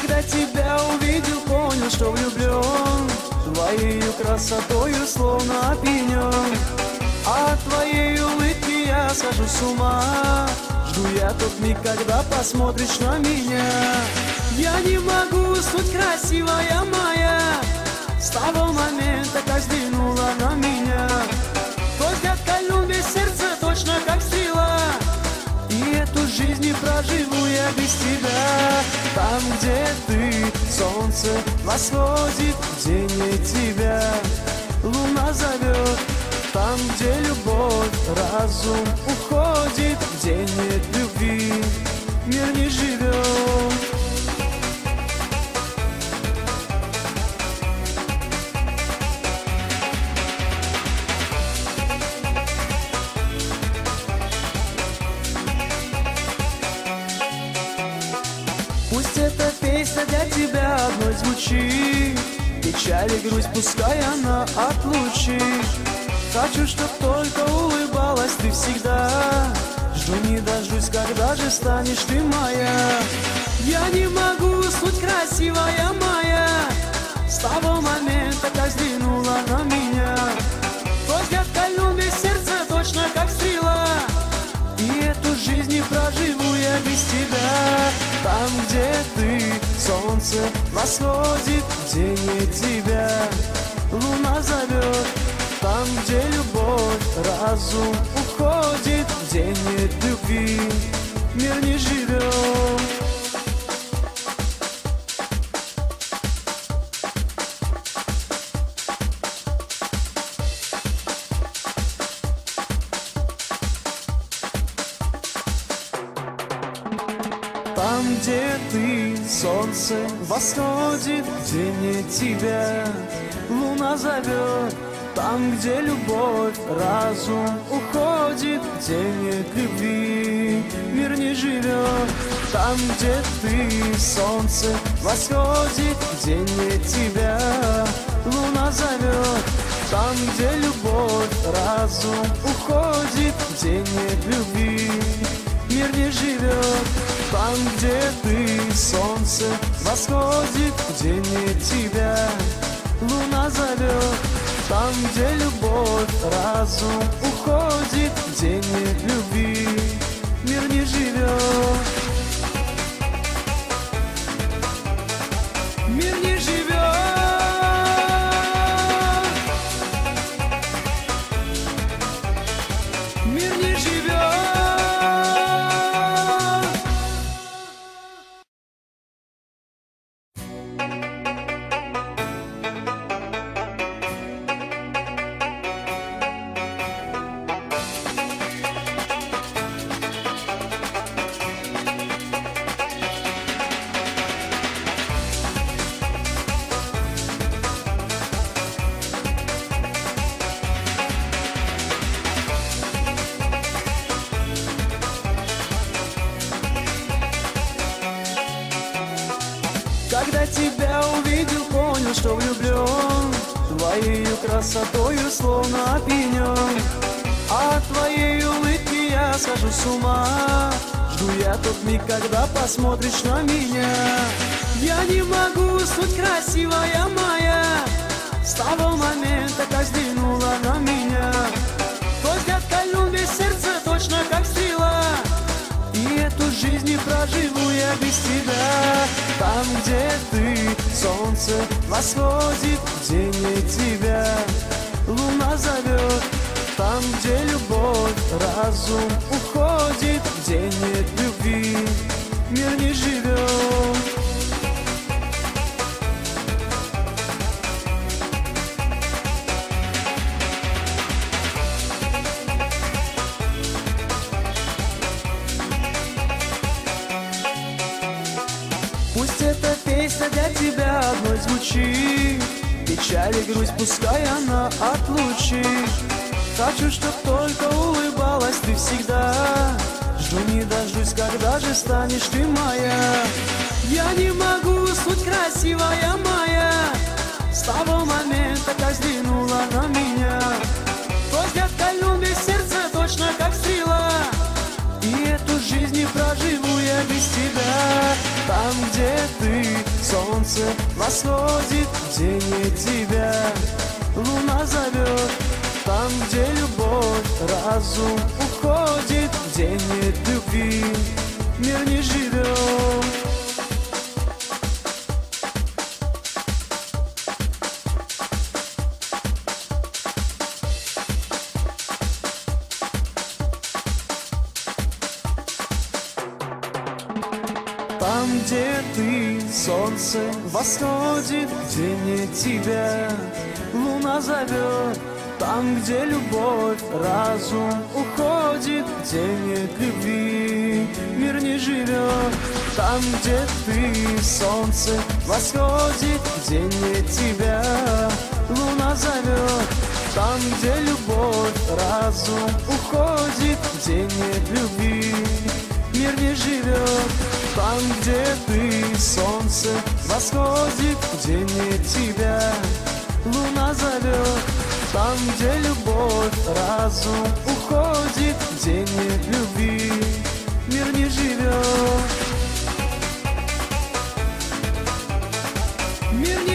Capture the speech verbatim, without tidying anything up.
Когда тебя увидел, понял, что влюблен, твоею красотою словно опьянен. От твоей улыбки я схожу с ума. Жду я тот миг, когда посмотришь на меня. Я не могу уснуть, красивая моя, с того момента, как взглянула на меня. Твой взгляд кольнул мне сердце точно как стрела, и эту жизнь не проживу я без тебя. Там, где ты, солнце восходит, где нет тебя, луна зовет. Там, где любовь, разум уходит, где нет любви, мир не живет. Пусть эта песня для тебя одной звучит, печаль и грусть пускай она отлучит. Хочу, чтоб только улыбалась ты всегда. Жду не дождусь, когда же станешь ты моя. Я не могу уснуть, красивая моя, с того момента, как взглянула на меня. Твой взгляд кольнул мне сердце точно как стрела, и эту жизнь не проживу я без тебя. Там, где ты, солнце восходит, где нет тебя, луна зовет. Там, где любовь, разум уходит, где нет любви, мир не живет. Там, где ты, солнце восходит, где нет тебя, луна зовет. Там, где любовь, разум уходит, где нет любви, мир не живет. Там, где ты, солнце восходит, где нет тебя, луна зовет. Там, где любовь, разум уходит, где нет любви, мир не живет. Там, где ты, солнце восходит, где нет тебя, луна зовет. Там, где любовь, разум уходит, где нет любви, мир не живет. Мир не живет. Мир не живет. Когда тебя увидел, понял, что влюблен, твоею красотою словно опьянен. От твоей улыбки я схожу с ума. Жду я тот миг, когда посмотришь на меня. Я не могу уснуть, красивая моя, с того момента, как взглянула на меня. Твой взгляд кольнул мне сердце точно как стрела, и эту жизнь не проживу я без тебя. Там, где ты, солнце восходит, где нет тебя, луна зовет. Там, где любовь, разум уходит, где нет любви, мир не живет. Пусть эта песня для тебя одной звучит, печаль и грусть пускай она отлучит. Хочу, чтоб только улыбалась ты всегда. Жду не дождусь, когда же станешь ты моя. Я не могу уснуть, красивая моя, с того момента, как взглянула на меня. Твой взгляд кольнул мне сердце точно как стрела, и эту жизнь не проживу я без тебя. Там, где ты, солнце восходит, где нет тебя. Луна зовет, там, где любовь, разум уходит, где нет любви, мир не живет. Там, где ты, солнце восходит, где нет тебя. Луна зовет, там, где любовь, разум уходит, где нет любви, мир не живет. Там, где ты, солнце восходит, где нет тебя. Луна зовет, там, где любовь, разум уходит, где нет любви, мир не живет. Там, где ты, солнце восходит, где нет тебя. Луна зовет, там, где любовь, разум уходит, где нет любви, мир не живет. Мир не